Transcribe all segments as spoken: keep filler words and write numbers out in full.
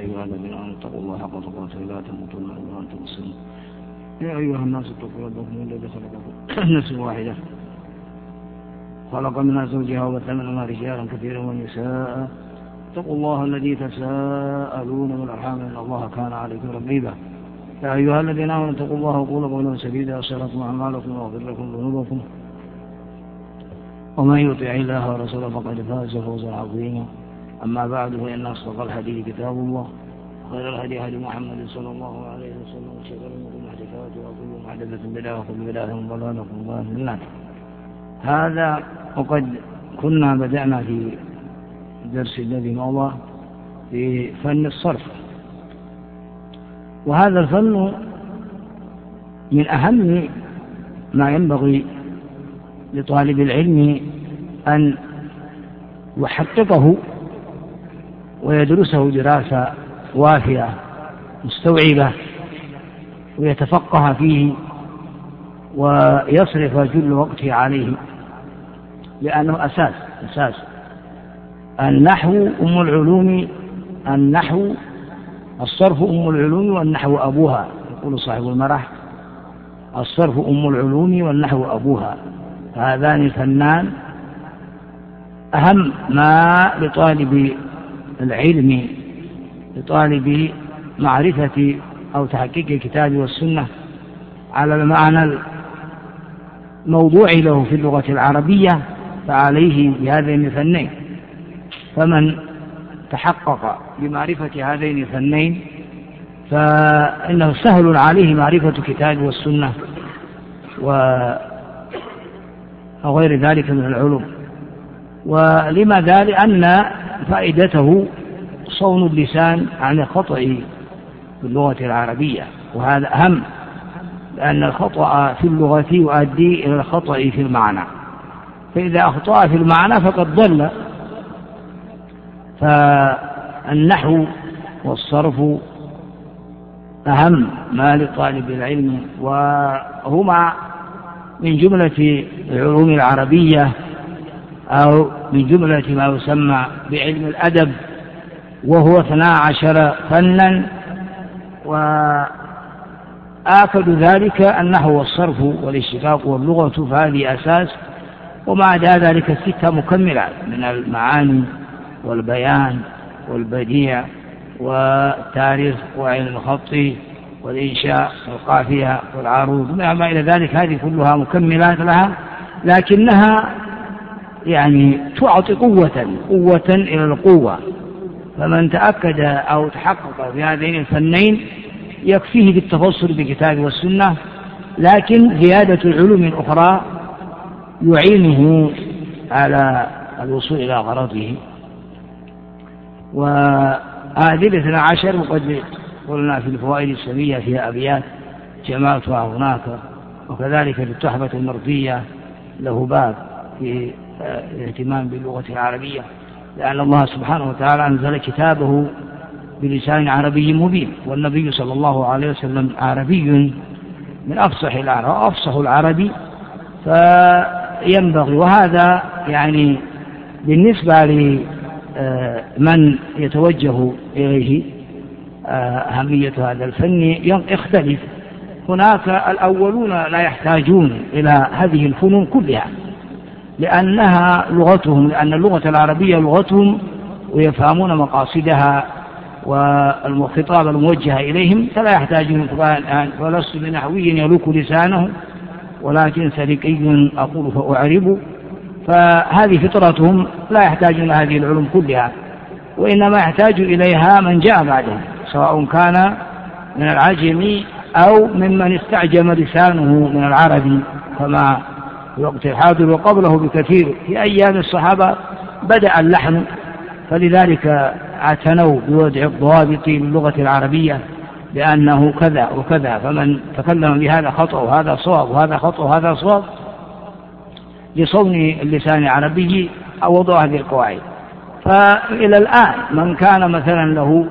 أيها الذين آمنوا اتقوا الله حق تقاته ولا تموتن إلا وأنتم مسلمون. يا أيها الناس اتقوا ربكم الذي خلقكم من نفس واحدة خلق منها زوجها وبث منهما رجالا كثيرا ونساء. اتقوا الله الذي تساءلون بالأرحام إن الله كان عليكم رقيبا. يا أيها الذين آمنوا اتقوا الله وقولوا قولا سديدا يصلح لكم أعمالكم ويغفر لكم ذنوبكم ومن يطع الله ورسوله فقد فاز فوزا عظيما. أما بعد فإن أصدق الحديث كتاب الله خير الهدي هدي محمد صلى الله عليه وسلم وشر الأمور محدثاتها وكل محدثة بدعة وكل بدعة ضلالة وكل ضلالة في النار. هذا وقد كنا بدأنا في الدرس الذي مضى في فن الصرف، وهذا الفن من أهم ما ينبغي لطالب العلم أن يحققه ويدرسه دراسة وافية مستوعبة ويتفقه فيه ويصرف جل وقته عليه، لأنه أساس أساس النحو أم العلوم. النحو الصرف أم العلوم والنحو أبوها، يقول صاحب المرح الصرف أم العلوم والنحو أبوها. هذان الفنان أهم ما لطالب العلم، لطالب معرفة أو تحقيق الكتاب والسنة على المعنى الموضوع له في اللغة العربية، فعليه بهذين الفنين. فمن تحقق بمعرفة هذين الفنين فإنه سهل عليه معرفة الكتاب والسنة وغير ذلك من العلوم. ولماذا؟ لأن فائدته صون اللسان عن الخطأ في اللغة العربية، وهذا أهم، لأن الخطأ في اللغة يؤدي إلى الخطأ في المعنى، فإذا أخطأ في المعنى فقد ضل. فالنحو والصرف أهم ما لطالب العلم، وهما من جملة العلوم العربية أو من جملة ما يسمى بعلم الأدب، وهو اثنا عشر فنا، وآكد ذلك النحو والصرف والاشتقاق واللغة، فهذه أساس. ومع ذلك ستة مكملات من المعاني والبيان والبديع والتاريخ وعلم الخط والإنشاء والقافية والعروض وما إلى ذلك، هذه كلها مكملات لها، لكنها يعني تعطي قوة قوة إلى القوة. فمن تأكد أو تحقق في هذين الفنين يكفيه بالتفصل بالكتاب والسنة، لكن زيادة العلوم الأخرى يعينه على الوصول إلى غرضه. وهذه الاثنى عشر وقد قلنا في الفوائد السمية فيها أبيات جمعتها هناك، وكذلك في التحفة المرضية له باب في الاهتمام باللغة العربية، لأن الله سبحانه وتعالى أنزل كتابه بلسان عربي مبين، والنبي صلى الله عليه وسلم عربي من أفصح العرب أفصح العربي، فينبغي. وهذا يعني بالنسبة لمن يتوجه إليه أهمية هذا الفن يختلف. هناك الأولون لا يحتاجون إلى هذه الفنون كلها لأنها لغتهم، لأن اللغة العربية لغتهم ويفهمون مقاصدها والخطاب الموجه إليهم، فلا يحتاجون. فلست بنحوي يلوك لسانه ولكن سلكي أقول فأعرب، فهذه فطرتهم لا يحتاجون هذه العلوم كلها، وإنما يحتاج إليها من جاء بعدهم، سواء كان من العجم أو ممن استعجم لسانه من العربي، كما في وقت الحاضر وقبله بكثير. في أيام الصحابة بدأ اللحن، فلذلك اعتنوا بوضع الضوابط للغة العربية، لأنه كذا وكذا، فمن تكلم بهذا خطأ وهذا صواب وهذا خطأ وهذا صواب، لصون اللسان العربي أو وضع هذه القواعد. فإلى الآن من كان مثلا له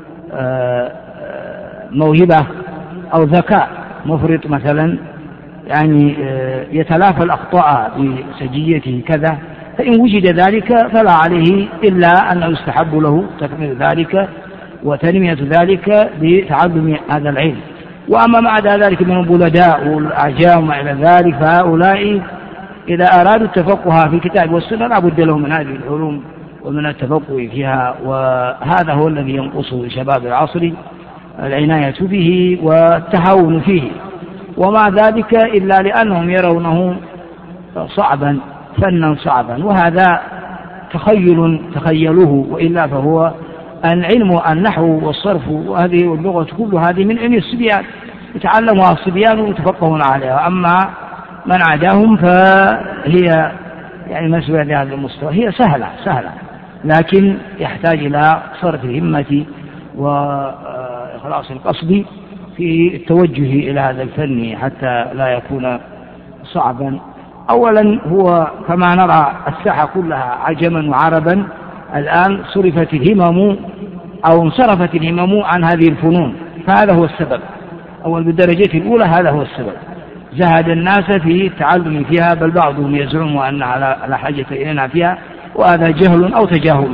موهبة أو ذكاء مفرط مثلا، يعني يتلافى الأخطاء بسجيته كذا، فإن وجد ذلك فلا عليه إلا أن يستحب له تكمل ذلك وتنمية ذلك بتعلم هذا العلم. وأما ما عدا ذلك من البلداء والأعجام وما إلى ذلك فهؤلاء إذا أرادوا التفقه في الكتاب والسنة لا بد لهم من هذه العلوم ومن التفقه فيها، وهذا هو الذي ينقصه شباب العصر، العناية به والتهاون فيه، ومع ذلك إلا لأنهم يرونه صعبا، فنا صعبا، وهذا تخيل تخيلوه، وإلا فهو العلم النحو والصرف وهذه اللغة كل هذه من علم الصبيان يتعلمها الصبيان ويتفقهون عليها. أما من عداهم فهي يعني مسؤولية لهذا المستوى هي سهلة سهلة، لكن يحتاج إلى صرف الهمة وإخلاص القصد في التوجه إلى هذا الفن حتى لا يكون صعبا. أولا هو كما نرى الساحة كلها عجما وعربا، الآن صرفت الهمم أو انصرفت الهمم عن هذه الفنون، فهذا هو السبب. أول بالدرجة الأولى هذا هو السبب، زهد الناس في التعلم فيها، بل بعضهم يزعم أن على حاجة إلينا فيها، وهذا جهل أو تجاهل.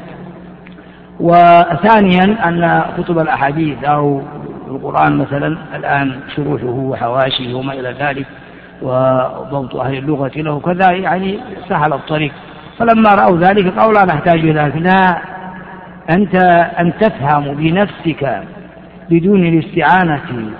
وثانيا أن كتب الأحاديث أو القرآن مثلا الآن شروحه وحواشيه وما إلى ذلك وضبط أهل اللغة له كذا يعني سهل الطريق، فلما رأوا ذلك قالوا لا نحتاج إلى ذلك. لا، أنت أن تفهم بنفسك بدون الاستعانة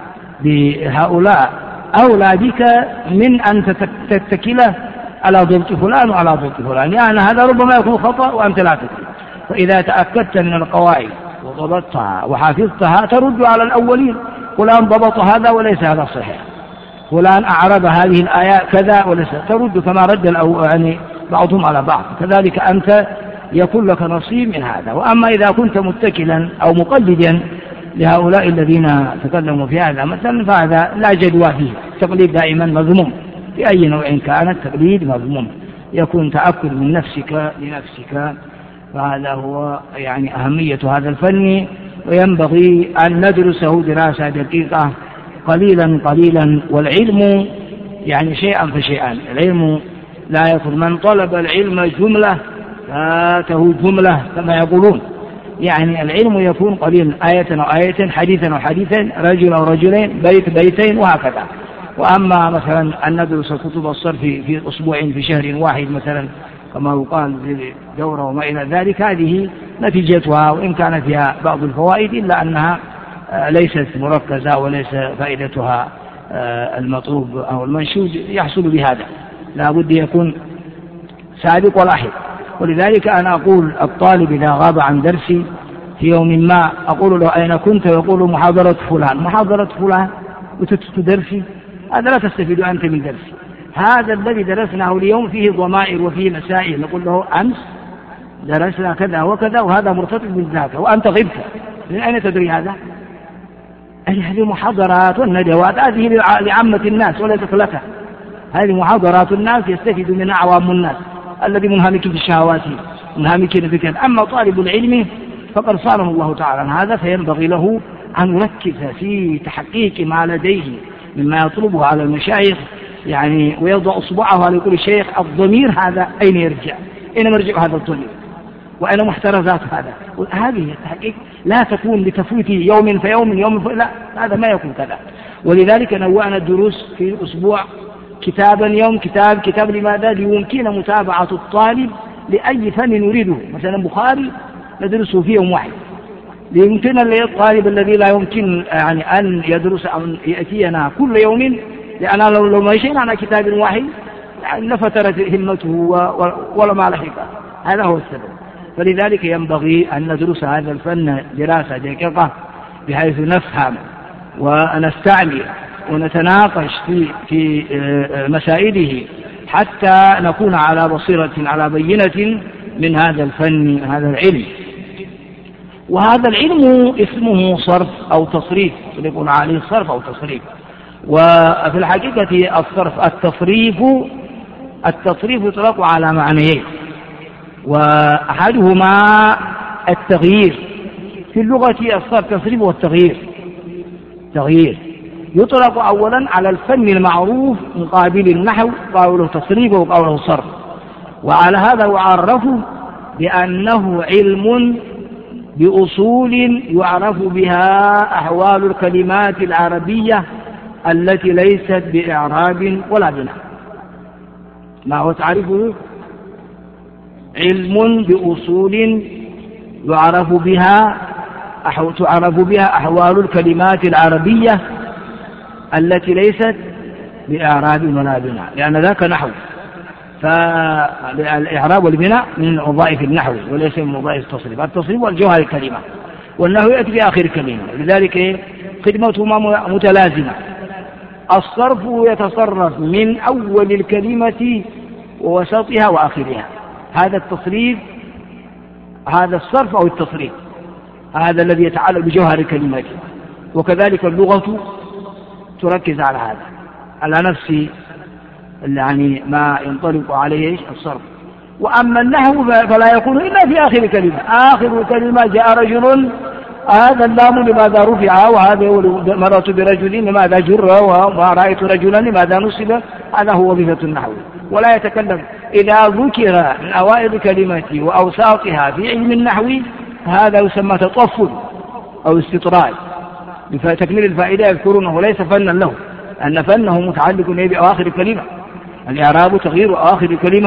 بهؤلاء أولى بك من أن تتكل على ضبط فلان وعلى ضبط فلان، يعني هذا ربما يكون خطأ وأنت لا تدري. فإذا تأكدت من القواعد وضبطتها وحفظتها ترد على الأولين، فلان ضبط هذا وليس هذا صحيح، فلان أعرب هذه الآيات كذا وليس، ترد كما رد يعني بعضهم على بعض. كذلك أنت يكون لك نصيب من هذا. وأما إذا كنت متكلا أو مقلدا لهؤلاء الذين تكلموا في هذا مثلا فهذا لا جدوى فيه، التقليد دائما مذموم بأي نوع كان، التقليد مذموم، يكون تأكد من نفسك لنفسك، فهذا هو يعني أهمية هذا الفن. وينبغي أن ندرسه دراسة دقيقة قليلا قليلا، والعلم يعني شيئا فشيئا. العلم لا يكون من طلب العلم جملة فاته جملة كما يقولون، يعني العلم يكون قليلا، آية أو آية، حديثا أو حديثين، رجل أو رجلين، بيت بيتين، وهكذا. وأما مثلا أن ندرس كتب الصرف في أسبوع في شهر واحد مثلا كما يقال في دورة وما إلى ذلك، هذه نتيجتها وإن كان فيها بعض الفوائد إلا أنها ليست مركزة وليس فائدتها المطلوب أو المنشود يحصل بهذا، لا بد يكون سابق ولاحق. ولذلك أنا أقول الطالب إذا غاب عن درسي في يوم ما أقول له أين كنت؟ يقول محاضرة فلان. محاضرة فلان وتدرسي؟ هذا لا تستفيد أنت من درسي. هذا الذي درسناه اليوم فيه ضمائر وفيه مسائل، نقول له أمس درسنا كذا وكذا وهذا مرتبط بالذات وأنت غبت، من أين تدري هذا؟ هذه محاضرات والندوات هذه لعامة الناس وليست لك، هذه محاضرات الناس يستفيد منها عوام الناس الذي منهمك في الشهوات منهمك في كذا. أما طالب العلم فقد صانه الله تعالى عن هذا، فينبغي له أن يركز في تحقيق ما لديه مما يطلبه على المشايخ، يعني ويضع أصبعه على كل شيخ الضمير هذا أين يرجع، أين مرجع هذا الضمير، وأين محترزات هذا. هذه التحقيق لا تكون لتفويت يوم فيوم يوم في... لا، هذا ما يكون كذا. ولذلك نوعنا الدروس في أسبوع كتابا يوم كتاب كتاب. لماذا؟ ليمكن متابعة الطالب لأي فن نريده. مثلا بخاري ندرسه في يوم واحد، ليمكن الطالب الذي لا يمكن يعني أن يدرس أن يأتينا كل يوم، لأن لو لو مشينا على كتاب واحد يعني لفترت همته ولا ما لحق. هذا هو السبب. فلذلك ينبغي أن ندرس هذا الفن دراسة دقيقة بحيث نفهم ونستعمل ونتناقش في في مسائله حتى نكون على بصيرة على بينة من هذا الفن هذا العلم. وهذا العلم اسمه صرف أو تصريف، يقول عليه صرف أو تصريف. وفي الحقيقة الصرف التصريف التصريف يطلق على معنيين، وأحدهما التغيير. في اللغة الصرف تصريف والتغيير. تغيير يطلق أولا على الفن المعروف مقابل النحو، قوله تصريف وقوله صرف. وعلى هذا يعرف بأنه علم بأصول يعرف بها أحوال الكلمات العربية التي ليست بإعراب ولا بناء. ما هو تعرفه؟ علم بأصول يعرف بها تعرف بها أحوال الكلمات العربية التي ليست بإعراب ولا بناء، لأن ذاك نحو، فالإعراب والبناء من وظائف النحو وليس من وظائف التصريف. التصريف والجوهر الكلمة، والنحو يأتي في آخر الكلمة، لذلك خدمتهما متلازمة. الصرف يتصرف من أول الكلمة ووسطها وآخرها، هذا التصريف، هذا الصرف أو التصريف، هذا الذي يتعلق بجوهر الكلمات. وكذلك اللغة تركز على هذا، على نفس يعني ما ينطلق عليه الصرف. وأما النحو فلا يكون إلا في آخر الكلمة. آخر الكلمة جاء رجل، هذا اللام لماذا رفع، وهذا مررت برجل لماذا جر، وما رأيت رجلا لماذا نصب، هذا هو وظيفة النحو. ولا يتكلم إذا ذكر من أوائل الكلمة وأوساطها في علم النحو، هذا يسمى تطفل أو استطراد، بتكميل الفائدة يذكرونه ليس فنا له، أن فنه متعلق بأواخر الكلمة، الإعراب تغيير أواخر الكلمة.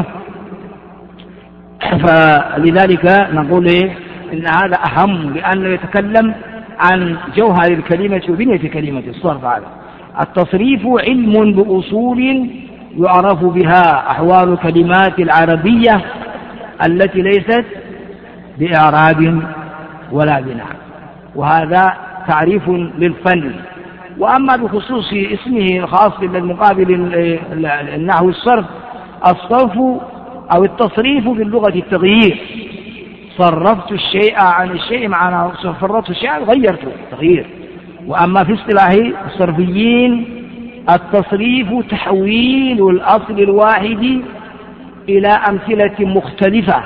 فلذلك نقول إن هذا أهم، لأنه يتكلم عن جوهر الكلمة وبنية كلمة. الصرف هذا التصريف علم بأصول يعرف بها أحوال الكلمات العربية التي ليست بإعراب ولا بناء، وهذا تعريف للفن. وأما بخصوص اسمه الخاص بالمقابل النحو الصرف، الصرف أو التصريف باللغة التغيير، صرفت الشيء عن الشيء، معناه صرفت الشيء غيرته تغيير. وأما في اصطلاح الصرفيين التصريف تحويل الأصل الواحد إلى أمثلة مختلفة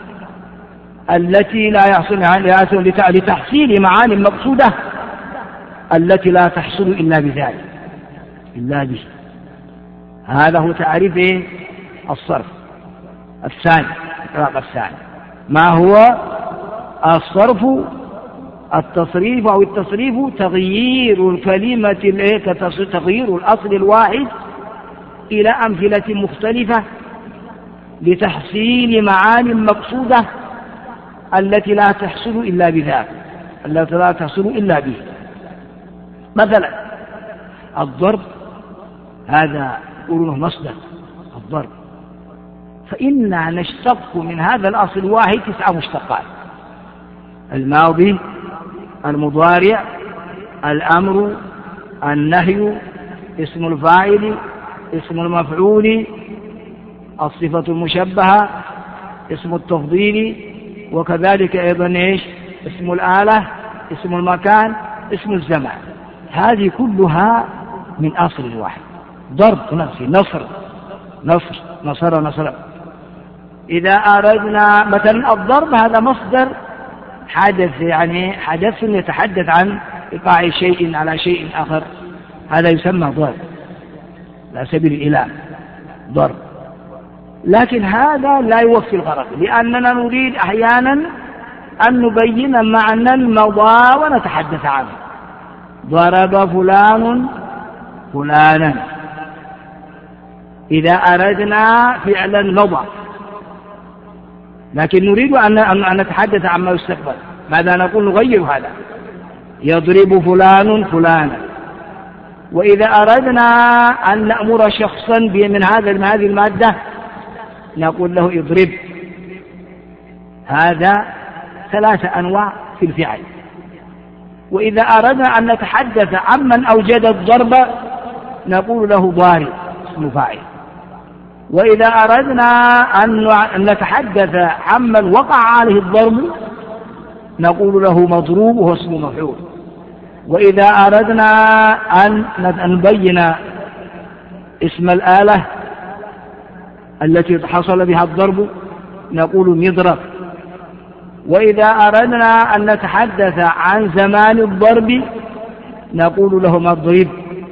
التي لا يحصل لتحصيل معاني مقصودة التي لا تحصل إلا بذلك إلا به. هذا هو تعريف الصرف الثاني. الثاني ما هو الصرف؟ التصريف أو التصريف تغيير الكلمة، تغيير الأصل الواحد إلى أمثلة مختلفة لتحصيل معاني مقصودة التي لا تحصل إلا بذلك، التي لا تحصل إلا به. مثلا الضرب، هذا يقولونه مصدر الضرب، فإنا نشتق من هذا الأصل الواحد تسعة مشتقات: الماضي، المضارع، الأمر، النهي، اسم الفاعل، اسم المفعول، الصفة المشبهة، اسم التفضيل، وكذلك أيضا إيش؟ اسم الآلة، اسم المكان، اسم الزمان. هذه كلها من أصل واحد. ضرب نفسي، نصر نصر نصر نصر. إذا أردنا مثلا الضرب، هذا مصدر حدث، يعني حدث يتحدث عن إيقاع شيء على شيء آخر، هذا يسمى ضرب على سبيل الإله، ضرب. لكن هذا لا يوفي الغرض، لأننا نريد أحيانا أن نبين معنى مضى ونتحدث عنه. ضرب فلان فلانا، إذا أردنا فعلا مضى، لكن نريد أن نتحدث عما يستقبل، ماذا نقول؟ نغير هذا: يضرب فلان فلانا. وإذا أردنا أن نأمر شخصا من هذا من هذه المادة نقول له اضرب. هذا ثلاثة أنواع في الفعل. وإذا أردنا أن نتحدث عمن أوجد الضرب نقول له ضارب، اسم فاعل. وإذا أردنا أن نتحدث عمن وقع عليه الضرب نقول له مضروب، وهو اسم مفعول. وإذا أردنا أن نبين اسم الآلة التي حصل بها الضرب نقول مضرب. وإذا أردنا أن نتحدث عن زمان الضرب نقول له مضرب،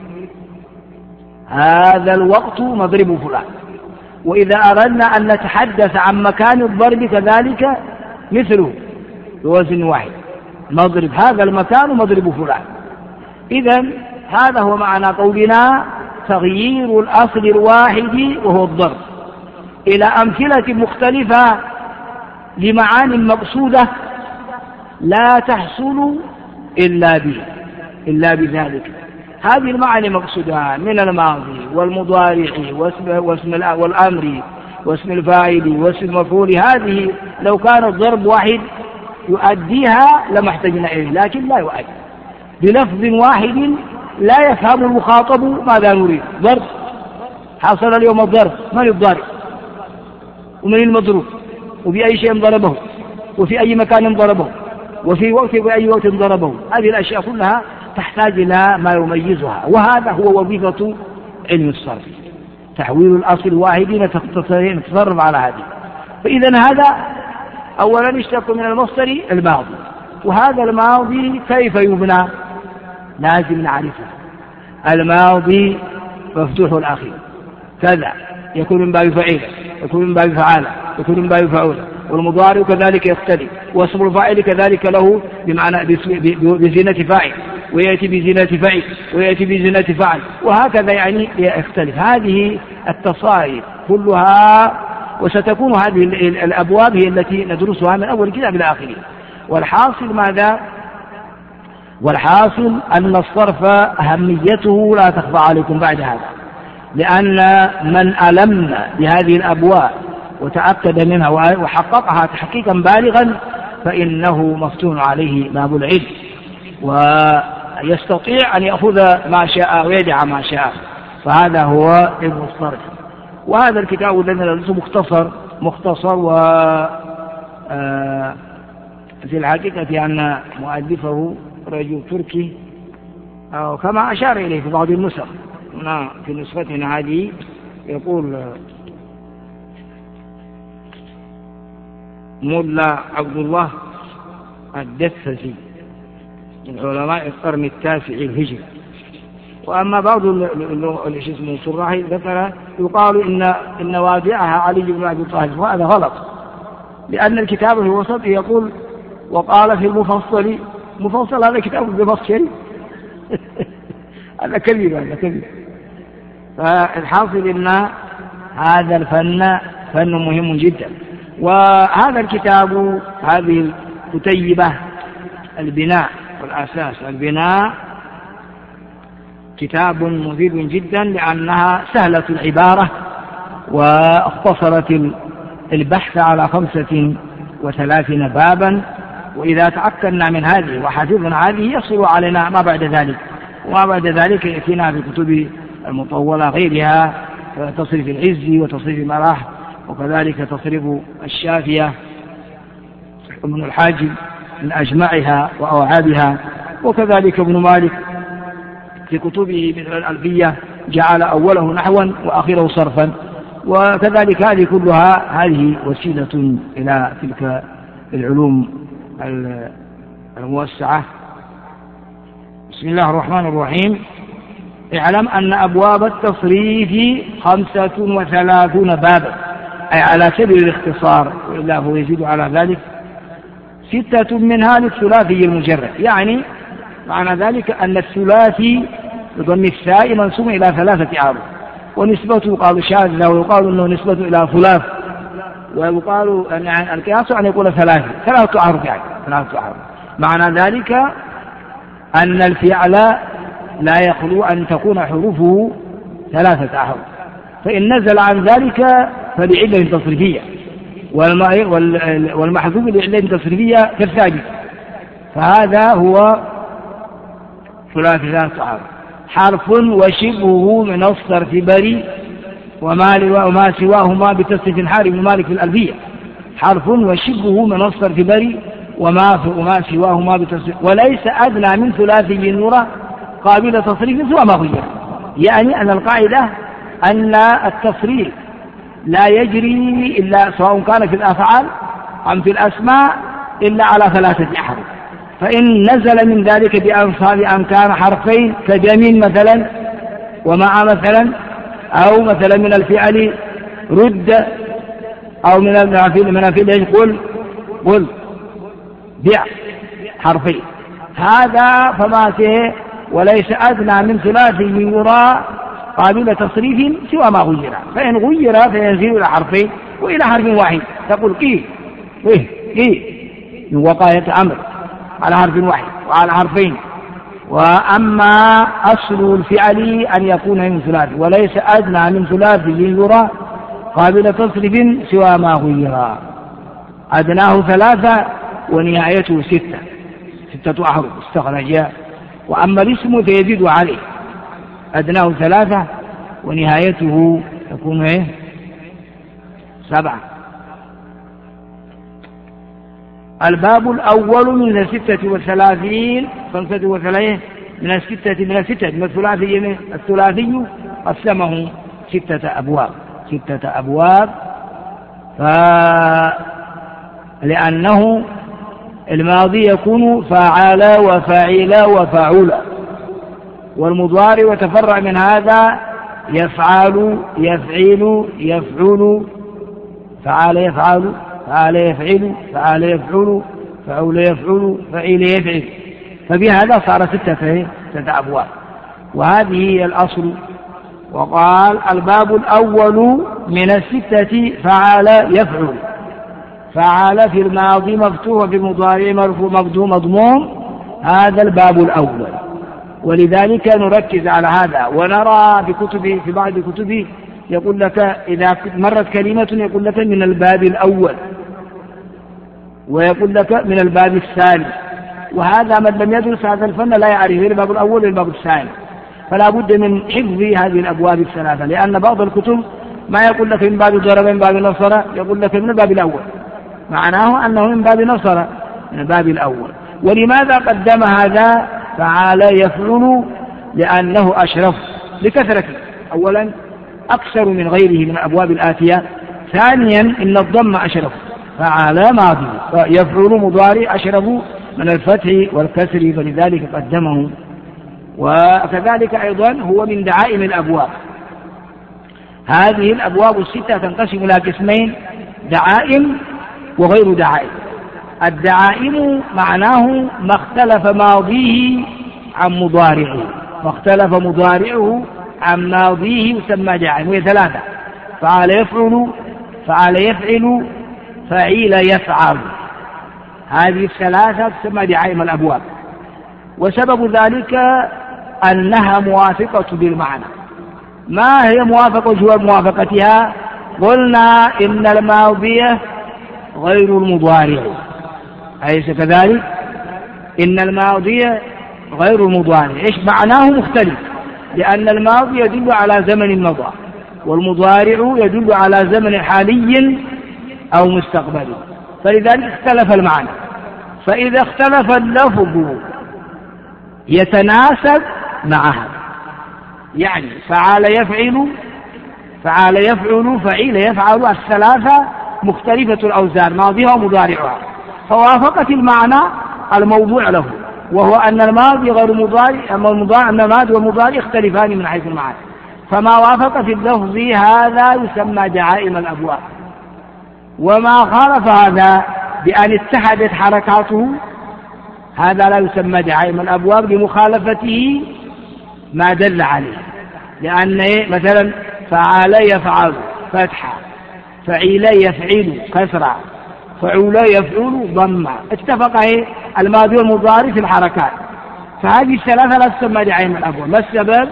هذا الوقت مضرب فلان. وإذا أردنا أن نتحدث عن مكان الضرب كذلك مثله بوزن واحد. نضرب هذا المكان ومضرب فلان. إذن هذا هو معنى قولنا تغيير الأصل الواحد وهو الضرب إلى أمثلة مختلفة لمعاني مقصودة لا تحصل إلا به إلا بذلك. هذه المعاني مقصودة من الماضي والمضارع واسم والأمر واسم الفاعل واسم المفعول، هذه لو كان الضرب واحد يؤديها لما احتجنا إليه، لكن لا يؤدي بلفظ واحد لا يفهم المخاطب ماذا نريد. ضرب، حصل اليوم الضرب، من الضارب ومن المضروب وبأي شيء ضربه وفي أي مكان ضربه وفي وقت وأي وقت ضربه. هذه الأشياء كلها تحتاج إلى ما يميزها، وهذا هو وظيفة علم الصرف، تحويل الأصل الواحد نتصرف على هذه. فإذا هذا أولا يشتق من المصدر الماضي، وهذا الماضي كيف يبنى؟ لازم نعرفه. الماضي مفتوح الأخير كذا، يكون من باب فعيل، يكون من باب فعالة، يكون من باب فعول، والمضارع كذلك يختلف، واسم الفاعل كذلك له بمعنى بزينة فاعل، ويأتي بزينة فاعل، ويأتي بزينة فاعل، وهكذا يعني يختلف. هذه التصاريف كلها، وستكون هذه الأبواب هي التي ندرسها من أول كتاب إلى آخره. والحاصل ماذا؟ والحاصل أن الصرف أهميته لا تخفى عليكم بعد هذا، لأن من ألم بهذه الأبواب وتأكد منها وحققها تحقيقا بالغا فإنه مفتون عليه باب العلم، ويستطيع أن يأخذ ما شاء ويدع ما شاء. فهذا هو علم الصرف. وهذا الكتاب الذي ندرسه مختصر مختصر و في الحقيقة أن مؤلفه رجل تركي، أو كما أشار إليه في بعض النسخ. في نسختنا هذه يقول ملا عبد الله الدثسي من علماء القرن التاسع الهجري. وأما بعض الاسم الشراحي ذكر يقال إن إن وادعها علي بن أبي طالب، وهذا غلط، لأن الكتاب في وسط يقول وقال في المفصل. مفصل هذا كتاب بمفصل هذا كبير، هذا كبير. فالحاصل إن هذا الفن فن مهم جدا. وهذا الكتاب، هذه الكتيبة البناء والأساس البناء، كتاب مفيد جدا لأنها سهلة العبارة واختصرت البحث على خمسة وثلاثين بابا. وإذا تأكدنا من هذه وحفظنا هذه يصل علينا ما بعد ذلك، وما بعد ذلك يأتينا في كتب المطولة غيرها، تصريف العز وتصريف المراح، وكذلك تصريف الشافية ابن الحاجب من أجمعها وأوعابها، وكذلك ابن مالك في كتبه مثل الألفية جعل أوله نحوا وآخره صرفا. وكذلك هذه كلها هذه وسيلة إلى تلك العلوم الموسعة. بسم الله الرحمن الرحيم. اعلم أن أبواب التصريف خمسة وثلاثون بابا، أي على سبيل الاختصار، وإلا هو يزيد على ذلك. ستة منها للثلاثي المجرد، يعني معنى ذلك أن الثلاثي بضم الثاء منسوب إلى ثلاثة أعراب، ونسبته يقال شاذة، ويقال أنه نسبة إلى ثلاث، ويقال أن القياس أن يقول ثلاثة ثلاثة أعراب، يعني ثلاثة أعراب. معنى ذلك أن الفعل لا يخلو أن تكون حروفه ثلاثة أعراب، فإن نزل عن ذلك فلعلة تصريفية، والمحذوف لعلة تصريفية كالثابت. فهذا هو ثلاثة أعراب. حرف وشبهه من الصرف بري وما سواهما بتصريف حار بن مالك في الألفية. حرف وشبهه من الصرف بري وما وما سواهما بتصريف، وليس أدنى من ثلاثي النورة قابل تصريف سوى ما غير. يعني أن القاعدة أن التصريف لا يجري إلا سواء كان في الأفعال أم في الأسماء إلا على ثلاثة أحرف. فإن نزل من ذلك بأنصاب أن كان حرفين كجميل مثلا ومع مثلا، أو مثلا من الفعل رد، أو من الفعل من الفعل قل قل بيع، حرفين. هذا فما فيه وليس أدنى من ثلاثي يرى قابل تصريف سوى ما غير، فإن غير فينزل إلى حرفين وإلى حرف واحد. تقول قي قي قي من وقاية أمر على حرف واحد وعلى حرفين. وأما أصل الفعل أن يكون من ثلاثي وليس أدنى من ثلاثي يرى قابل تصريف سوى ما غير. أدناه ثلاثة ونهايته ستة ستة أحرف استخرج. وأما الاسم فيزيد عليه، أدناه ثلاثة ونهايته تكون إيه؟ سبعة. الباب الأول من الستة والثلاثين خمسة وثلاثين من الستة من الستة من الثلاثي الثلاثي قسمه ستة أبواب ستة أبواب لأنه الماضي يكون فعل وفعل وفعل، والمضارع وتفرع من هذا يفعل يفعل يفعل فعل يفعل فعل يفعل فعل يفعل فعل يفعل فعل يفعل، فبهذا صار ستة ستة أبواب، وهذه هي الأصل. وقال الباب الأول من الستة فعل يفعل. فعل في الماضي مفتوح وفي المضارع مرفوع مفتوح مضموم، هذا الباب الأول. ولذلك نركز على هذا ونرى بكتب في بعض الكتب يقول لك إذا مرت كلمة يقول لك من الباب الأول، ويقول لك من الباب الثاني، وهذا من لم يدرس هذا الفن لا يعرف الباب الأول والباب الثاني، فلا بد من حفظ هذه الأبواب الثلاثة، لأن بعض الكتب ما يقول لك من باب ضرب من باب نصر، يقول لك من الباب الأول، معناه أنه من باب نصر من الباب الأول. ولماذا قدم هذا فعل يفعل؟ لأنه أشرف لكثرته، أولا أكثر من غيره من الأبواب الآتية، ثانيا إن الضم أشرف، فعل ماضي يفعل مضارع أشرف من الفتح والكسر، فلذلك قدمه. وكذلك أيضا هو من دعائم الأبواب. هذه الأبواب الستة تنقسم إلى قسمين: دعائم وغير دعائم. الدعائم معناه ما اختلف ماضيه عن مضارعه، ما اختلف مضارعه عن ماضيه يسمى دعائم، وهي ثلاثة: فعل يفعل فعل يفعل فعيل يفعل. هذه الثلاثة تسمى دعائم الأبواب. وسبب ذلك أنها موافقة بالمعنى. ما هي موافقة جواب موافقتها؟ قلنا إن الماضية غير المضارع، أليس كذلك؟ إن الماضية غير المضارع. إيش معناه؟ مختلف، لأن الماضي يدل على زمن مضى، والمضارع يدل على زمن حالي أو مستقبلي، فلذلك اختلف المعنى. فإذا اختلف اللفظ يتناسب معها، يعني فعل يفعل فعل يفعل فعيل يفعل، الثلاثة مختلفة الأوزان ماضيها ومضارعها، فوافقت المعنى الموضوع له، وهو أن الماضي غير مضارع، أما المضارع أن الماضي والمضارع يختلفان من حيث المعنى، فما وافق في اللفظ هذا يسمى دعائم الأبواب. وما خالف هذا بأن اتحدت حركاته هذا لا يسمى دعائم الأبواب لمخالفته ما دل عليه، لأن مثلا فعل يفعل فتحة، فعيل يفعل كسرة، فعول يفعل ضمة، اتفق الماضي والمضارع في الحركات، فهذه الثلاثة لا تسمى دعائم الأبواب. ما السبب؟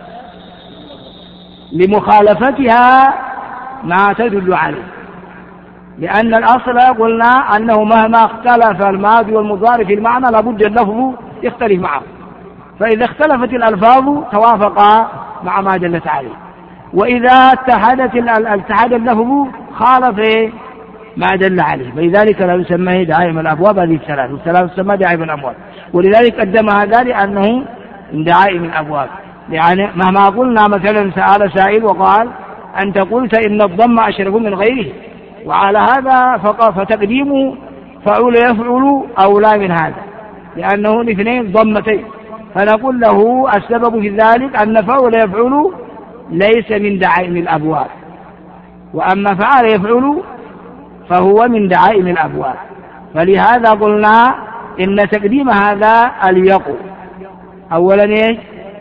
لمخالفتها ما تدل عليه، لأن الأصل قلنا أنه مهما اختلف الماضي والمضارع في المعنى لابد اللفظ يختلف معه، فإذا اختلفت الألفاظ توافقا مع ما دلت عليه، وإذا اتحدت اتحد اللفظ خالف ما دل عليه، فلذلك لا يسمى دعائم الأبواب. هذه الثلاث والثلاث تسمى دعائم الأبواب، ولذلك قدم هذا لأنه من دعائم الأبواب. يعني مهما قلنا مثلا سأل سائل وقال أنت قلت إن الضم أشرف من غيره، وعلى هذا فتقديم فعل يفعل أولى من هذا، لأنه الاثنين ضمتين، فنقول له السبب في ذلك أن فعل يفعل ليس من دعائم الأبواب، وأما فعل يفعل فهو من دعائم الأبواب. فلهذا قلنا إن تقديم هذا اليقو أولا إيش؟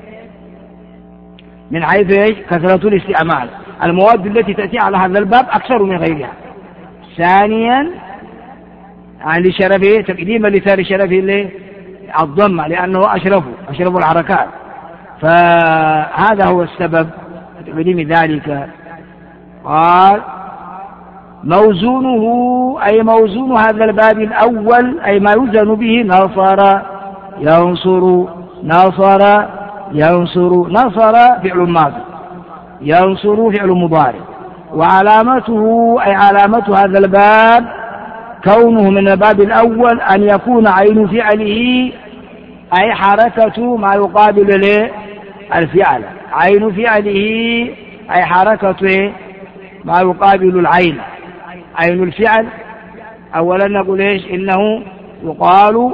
من حيث إيش؟ كثرة الاستعمال، المواد التي تأتي على هذا الباب أكثر من غيرها. ثانيا عن لشرفه، تقديما لثار شرفه الضمة لأنه أشرف أشرف الحركات، فهذا هو السبب تقديم ذلك. قال موزونه أي موزون هذا الباب الأول أي ما يوزن به نصر ينصر، نصر ينصر، نصر فعل ماضي، ينصر فعل مضارع. وعلامته أي علامة هذا الباب كونه من الباب الأول أن يكون عين فعله أي حركة ما يقابل له الفعل، عين فعله أي حركة ما يقابل العين، عين الفعل. أولا نقول إيش؟ إنه يقال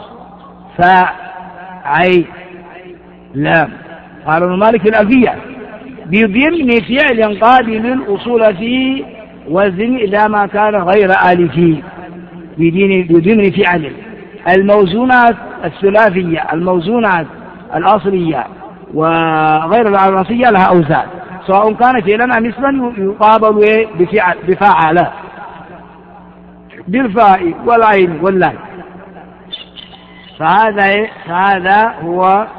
فعين لام. قال ابن مالك في الألفية بضمن فعل قابل الأصول في وزن إذا ما كان غير آلفي، بضمن فعل. الموزونات الثلاثية الموزونات الأصلية وغير العرصية لها أوزان، سواء كان فعلا أم اسما يقابل بفعل بفاعل بالفاء والعين واللام. فهذا فهذا هو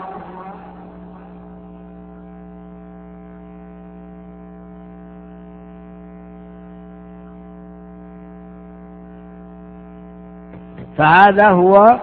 فهذا هو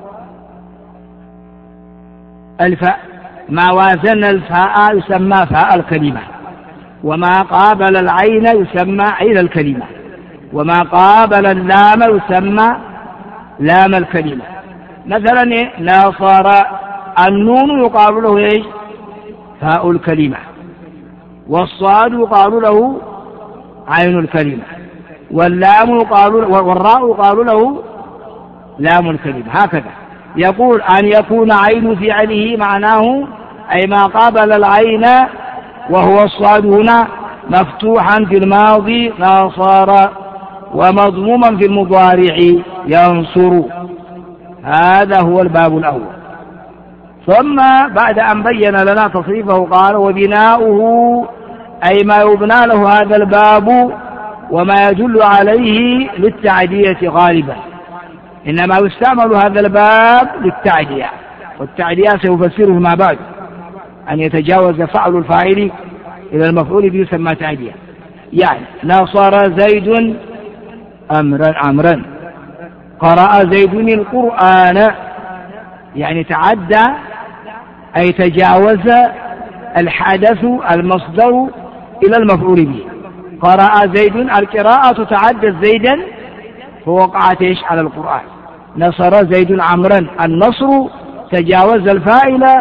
الفاء، ما وازن الفاء يسمى فاء الكلمة، وما قابل العين يسمى عين الكلمة، وما قابل اللام يسمى لام الكلمة. مثلا ناصر النون يقال له ايش؟ فاء الكلمة، والصاد يقال له عين الكلمة، واللام يقال والراء يقال له لام الكلمة. هكذا يقول أن يكون عين فعله معناه أي ما قابل العين وهو الصاد هنا مفتوحا في الماضي ناصر، ومضموما في المضارع ينصر. هذا هو الباب الأول. ثم بعد أن بين لنا تصريفه قال وبناؤه أي ما يبنى له هذا الباب وما يدل عليه للتعدية غالبا، إنما يستعمل هذا الباب للتعدية، والتعدية سيفسره ما بعد، أن يتجاوز فعل الفاعل إلى المفعول به يسمى تعدية. يعني ناصر زيد أمرا عمرا، قرأ زيد القرآن، يعني تعدى أي تجاوز الحدث المصدر إلى المفعول به. قرأ زيد القراءة تعدت زيدا فوقعت إيش على القرآن. نصر زيد عمرا النصر تجاوز الفاعل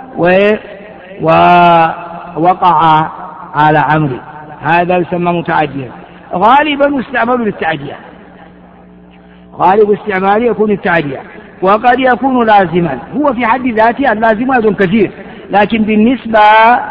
ووقع على عمرو، هذا يسمى متعديا. غالبا يستعمل للتعدية، غالب استعماله يكون التعدية، وقد يكون لازما. هو في حد ذاته اللازم أيضا كثير، لكن بالنسبة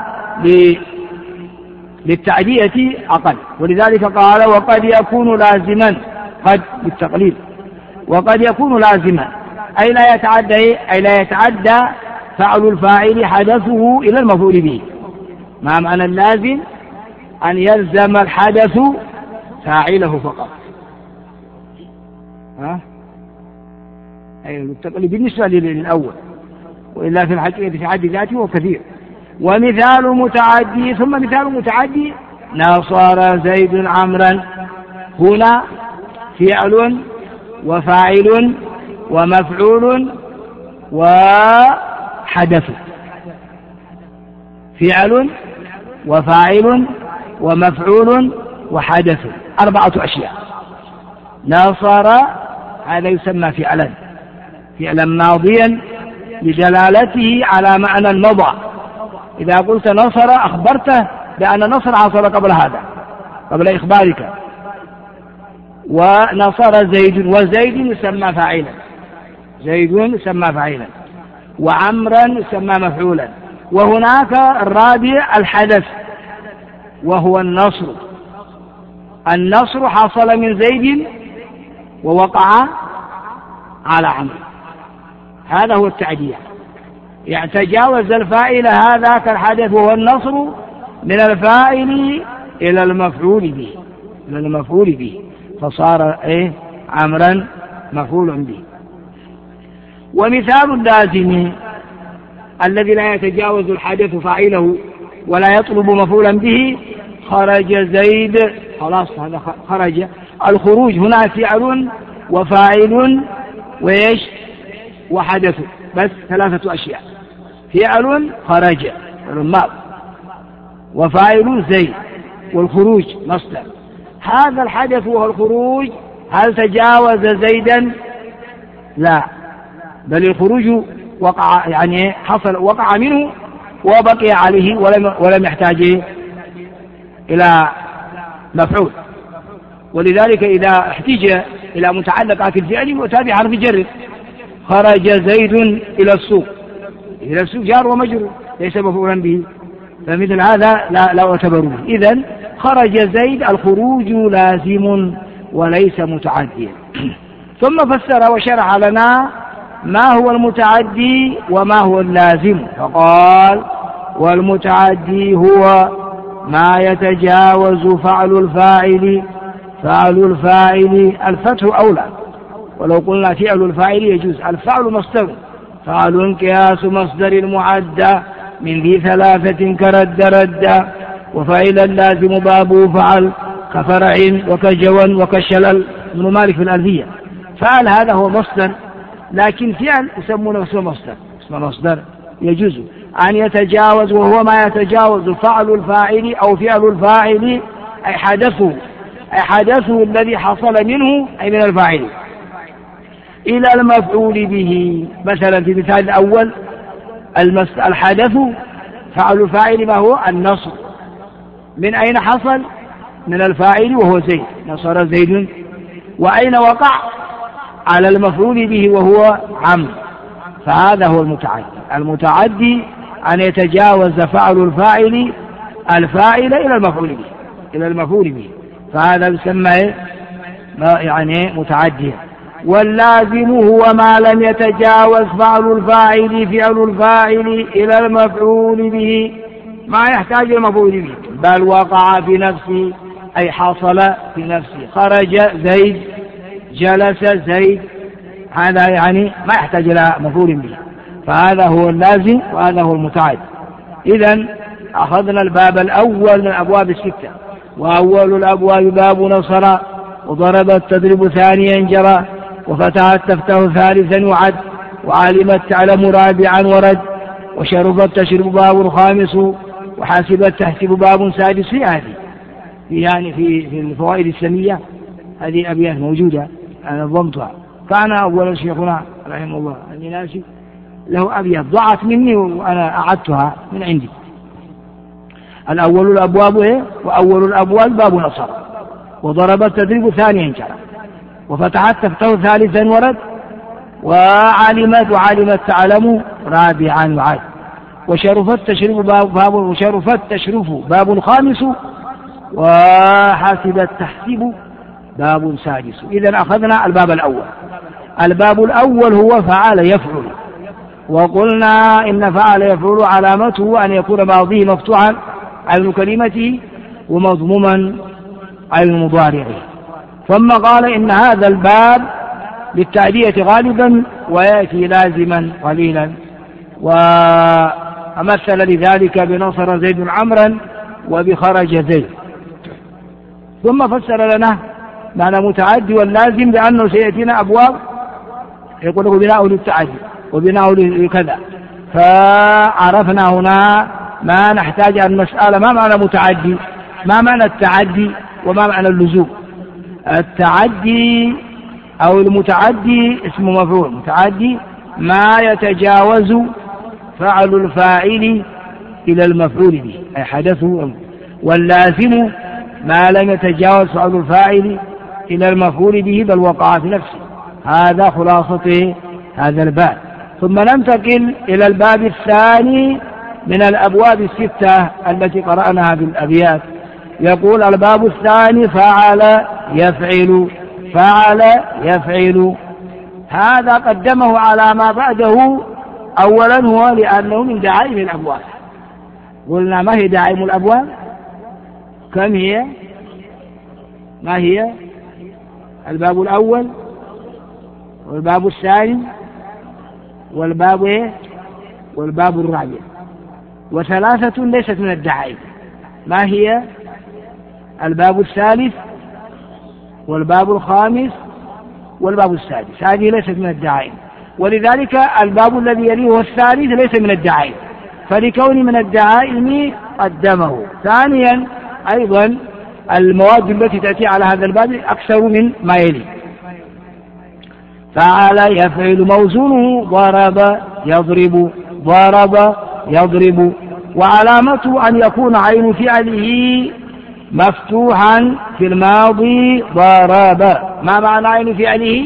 للتعدية أقل، ولذلك قال وقد يكون لازما، قد بالتقليل، وقد يكون لازما أي لا يتعدى أي لا يتعدى فعل الفاعل حدثه إلى المفعول به. ما معنى اللازم؟ أن يلزم الحدث فاعله فقط. ها؟ أي بالتقليد بالنسبة للأول، وإلا في الحقيقة في حد ذاته هو كثير. ومثال متعدي، ثم مثال متعدي ناصر زيد عمرا، هنا فعل وفاعل ومفعول وحدث، فعل وفاعل ومفعول وحدث، أربعة أشياء. ناصر هذا يسمى فعلا، فعلا ماضيا لدلالته على معنى مضى. إذا قلت نصر أخبرته بأن نصر حصل قبل هذا، قبل إخبارك. ونصر زيد، وزيد يسمى فاعلا، زيد يسمى فاعلا، وعمرا يسمى مفعولا. وهناك الرابع الحدث وهو النصر، النصر حصل من زيد ووقع على عمرو، هذا هو التعدية، يعني تجاوز الفاعل هذاك الحدث وهو النصر من الفاعل إلى المفعول به، إلى المفعول به، فصار إيه عمرا مفعول به. ومثال اللازم الذي لا يتجاوز الحدث فاعله ولا يطلب مفعولا به: خرج زيد، خلاص هذا خرج. الخروج هنا فعل وفاعل وإيش وحدث، بس ثلاثة أشياء: فعل خرج الماء، وفاعل زيد، والخروج مصدر. هذا الحدث وهو الخروج هل تجاوز زيدا؟ لا، بل الخروج وقع يعني حصل وقع منه وبقي عليه ولم ولم يحتاج إلى مفعول. ولذلك إذا احتج إلى متعلقات الفعل وتابع حرف جر: خرج زيد إلى السوق، إلى السوق جار ومجرور ليس مفعولا به، فمثل هذا لا لا اعتبره. إذن خرج زيد الخروج لازم وليس متعديا. ثم فسر وشرح لنا ما هو المتعدي وما هو اللازم، فقال: والمتعدي هو ما يتجاوز فعل الفاعل. فعل الفاعل الفتح أولى، ولو قلنا فعل الفاعل يجوز. الفعل مصدر، فعل قياس مصدر المعدى من ذي ثلاثة كرد رد، وفعل اللازم بابه فعل كفرع وكجوى وكشلل. ابن مالك في الألفية. فعل هذا هو مصدر، لكن فعل يسمونه اسم مصدر، اسم مصدر يجوز أن يتجاوز، وهو ما يتجاوز فعل الفاعل أو فعل الفاعل، أي حدثه أي حدثه الذي حصل منه أي من الفاعل إلى المفعول به. مثلا في المثال الأول الحدث فعل الفاعل ما هو النصر، من أين حصل؟ من الفاعل وهو زيد، نصر زيد. وأين وقع؟ على المفعول به وهو عمرو. فهذا هو المتعدي. المتعدي أن يتجاوز فعل الفاعل الفاعل إلى المفعول به، إلى المفعول به، فهذا يسمى يعني متعديا. واللازم هو ما لم يتجاوز فعل الفاعل فعل الفاعل إلى المفعول به، ما يحتاج المفعول به، بل وقع في نفسه، أي حصل في نفسه. خرج زيد، جلس زيد، هذا يعني ما يحتاج إلى مفعول به، فهذا هو اللازم وهذا هو المتعدي. إذن أخذنا الباب الأول من الأبواب الستة، وأول الأبواب باب نصر، وضربت تضرب ثانيا جرى، وفتحت تفتح ثالثا وعد، وعلمت تعلم رابعا ورد، وشربت تشرب باب خامس، وحاسبت تحسب باب سادس. هذه يعني في في الفوائد السامية هذه أبيات موجودة أنا نظمتها. كان أول شيخنا رحمه الله الناسي له أبيات ضاعت مني وأنا أعدتها من عندي. الأول الأبواب إيه؟ وأول الأبواب باب نصر، وضربت تضرب ثانيا جرى، وفتحت تفتح ثالثا ورد، وعلمت وعلمت تعلم رابعا وعد، وشرفت تشرف باب, باب وشرفت تشرف باب خامس، وحاسبت تحسب باب سادس. إذن أخذنا الباب الأول. الباب الأول هو فعل يفعل، وقلنا إن فعل يفعل علامته أن يكون ماضيه مفتوحا عن كلمته ومضموما عن مضارعه. ثم قال إن هذا الباب للتعدية غالبا ويأتي لازما قليلا، وأمثل لذلك بنصر زيد عمرا وبخرج زيد. ثم فسر لنا معنى متعدي واللازم بأنه سيأتينا أبواب يقول له بناء للتعدي وبناء لكذا، فعرفنا هنا ما نحتاج أن نسأل ما معنى متعدي، ما معنى التعدي، وما معنى اللزوم. التعدي أو المتعدي اسم مفعول، متعدي ما يتجاوز فعل الفاعل إلى المفعول به أي حدثه. واللازم ما لم يتجاوز فعل الفاعل إلى المفعول به بل وقع في نفسه. هذا خلاصة هذا الباب. ثم ننتقل إلى الباب الثاني من الأبواب الستة التي قرأناها بالأبيات. يقول الباب الثاني فعل يفعل. فعل يفعل هذا قدمه على ما بعده أولا هو لأنه من دعائم الأبواب. قلنا ما هي دعائم الأبواب؟ كم هي؟ ما هي؟ الباب الأول والباب الثاني والباب إيه؟ والباب الرابع، وثلاثة ليست من الدعائم. ما هي؟ الباب الثالث والباب الخامس والباب السادس، هذه ليست من الدعائم، ولذلك الباب الذي يليه هو الثالث ليس من الدعائم، فلكون من الدعائم قدمه. ثانيا أيضا المواد التي تأتي على هذا الباب أكثر من ما يلي. فعل يفعل موزونه ضرب يضرب ضرب يضرب، وعلامته أن يكون عين فعله مفتوحا في الماضي ضرب. ما معنى عين فعله؟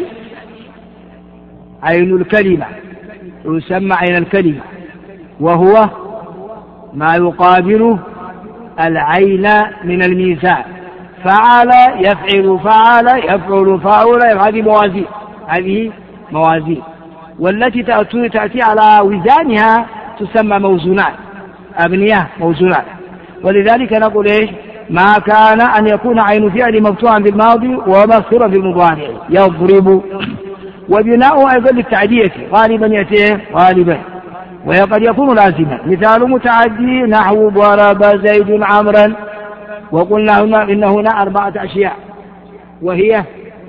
عين الكلمة، يسمى عين الكلمة، وهو ما يقابله العين من الميزان. فعل يفعل فعل يفعل فعل، هذه موازين، هذه موازين، والتي تأتي على وزانها تسمى موزونات، أبنية موزونات. ولذلك نقول إيش؟ ما كان أن يكون عين فعل مفتوحا في الماضي ومكسورا في المضارع يضرب. وبناؤه أيضا للتعدية غالبا يأتيه غالبا، وقد يكون لازما. مثال متعدي نحو ضرب زيد عمرا، وقلنا هنا إن هنا أربعة أشياء، وهي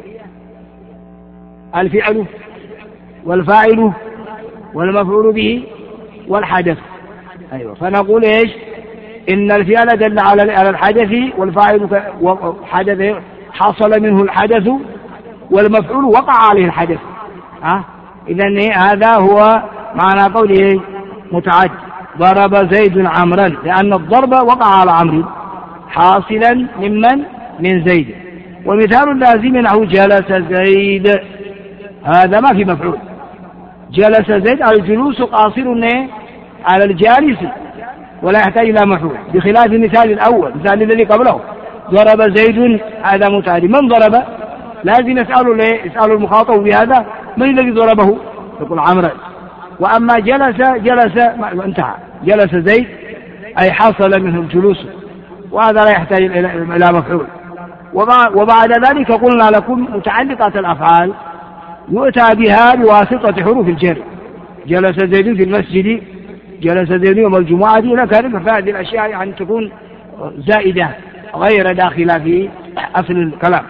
الفعل والفاعل والمفعول به والحدث. أيوة، فنقول إيش؟ إن الفعل دل على الحدث، والفاعل حدث حصل منه الحدث، والمفعول وقع عليه الحدث. ها؟ إذن هذا هو معنى قوله متعد ضرب زيد عمرا، لأن الضرب وقع على عمرو حاصلا ممن من زيد. ومثال لازم نحو جلس زيد، هذا ما في مفعول. جلس زيد، الجلوس قاصر على الجالس ولا يحتاج إلى مفعول، بخلاف المثال الأول، المثال الذي قبله ضرب زيد، هذا متعدي. من ضرب؟ لازم يسأل يسأل المخاطب بهذا من الذي ضربه؟ يقول عمرو. وأما جلس جلس انتهى، جلس زيد أي حصل منه الجلوس، وهذا لا يحتاج إلى مفعول. وبعد ذلك قلنا لكم متعلقات الأفعال يؤتى بها بواسطة حروف الجر. جلس زيد في المسجد، جلس زيد يوم الجمعة، إلى كذلك. فهذه الأشياء يعني تكون زائدة غير داخلة في أصل الكلام.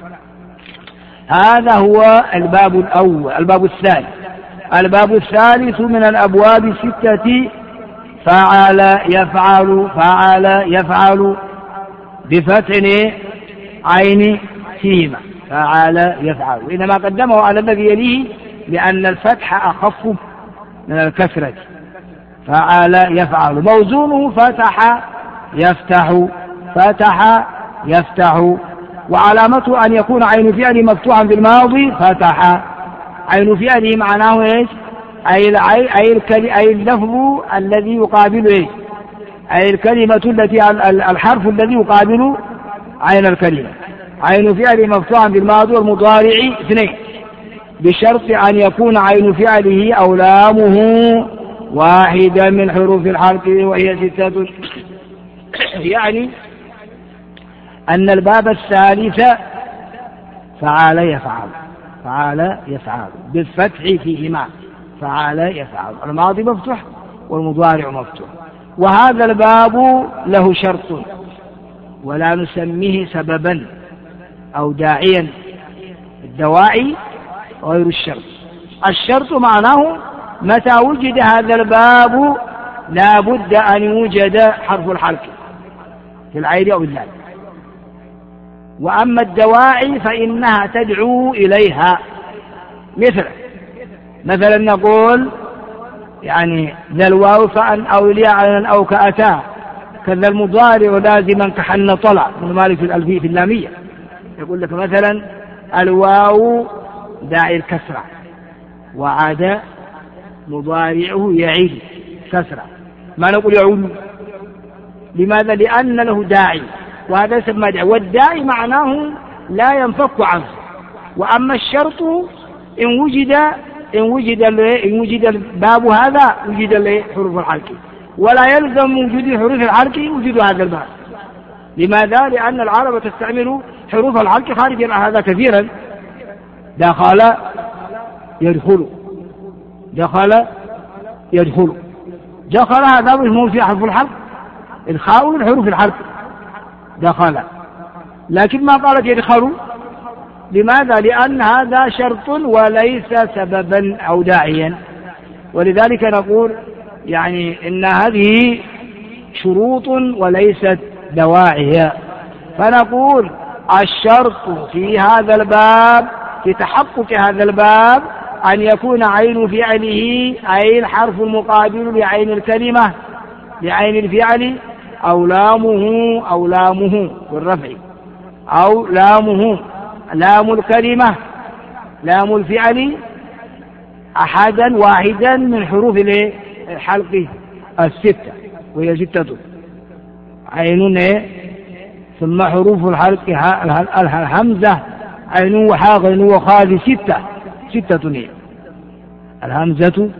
هذا هو الباب الأول. الباب الثالث الباب الثالث من الأبواب الستة فعل يفعل فعل يفعل بفتح عين فيهما، فعل يفعل، إنما قدمه على الذي يليه لأن الفتح أخف من الكسرة. فعل يفعل موزونه فتح يفتح فتح يفتح، وعلامته أن يكون عين فعله مفتوحا في الماضي فتح. عين فعله معناه إيش؟ أي العي... أي, الكل... أي اللفظ الذي يقابل إيش؟ أي الكلمة التي الحرف الذي يقابل عين الكلمة. عين فعله مفتوحا في الماضي والمضارع اثنين، بشرط أن يكون عين فعله أو لامه واحدا من حروف الحرف، وهي ستة. يعني أن الباب الثالث فعل يفعل فعل يفعل بالفتح فيهما، فعل يفعل، الماضي مفتوح والمضارع مفتوح. وهذا الباب له شرط ولا نسميه سببا أو داعيا، الدواعي غير الشرط. الشرط معناه متى وجد هذا الباب لا بد أن يوجد حرف الحرف في العين أو اللام. وأما الدواعي فإنها تدعو إليها، مثل مثلا نقول يعني ذا الواو فأن أو ليعلن أو كأتا، كذا المضارع لازما كحن طلع من مالك في الألفية في اللامية. يقول لك مثلا الواو داعي الكسرة، وعاد مضارعه يعيد كسرة، ما نقول يعود. لماذا؟ لأن له داعي، وهذا يسمى داعي، والداعي معناه لا ينفك عنه. وأما الشرط إن وجد إن وجد إن وجد الباب هذا وجد حروف الحلق، ولا يلزم وجود حروف الحلق وجود هذا الباب. لماذا؟ لأن العرب تستعمل حروف الحلق خارج هذا كثيرا. دخل يدخل، دخل يدخل، دخل هذا اسمه في حرف الحلق، الخاء من حروف الحلق دخل. لكن ما قالت يدخل، لماذا؟ لأن هذا شرط وليس سببا أو داعيا. ولذلك نقول يعني إن هذه شروط وليست دواعي. فنقول الشرط في هذا الباب، في تحقق هذا الباب، أن يكون عين فعله أي الحرف المقابل لعين الكلمة لعين الفعل، أو لامه أو لامه بالرفع، أو لامه لام الكلمة لام الفعل أحدا واحدا من حروف الحلق الستة، وهي ستة عين ثم حروف الحلق الهمزة عين وحاء غين وخاء ستة ستة هي الهمزة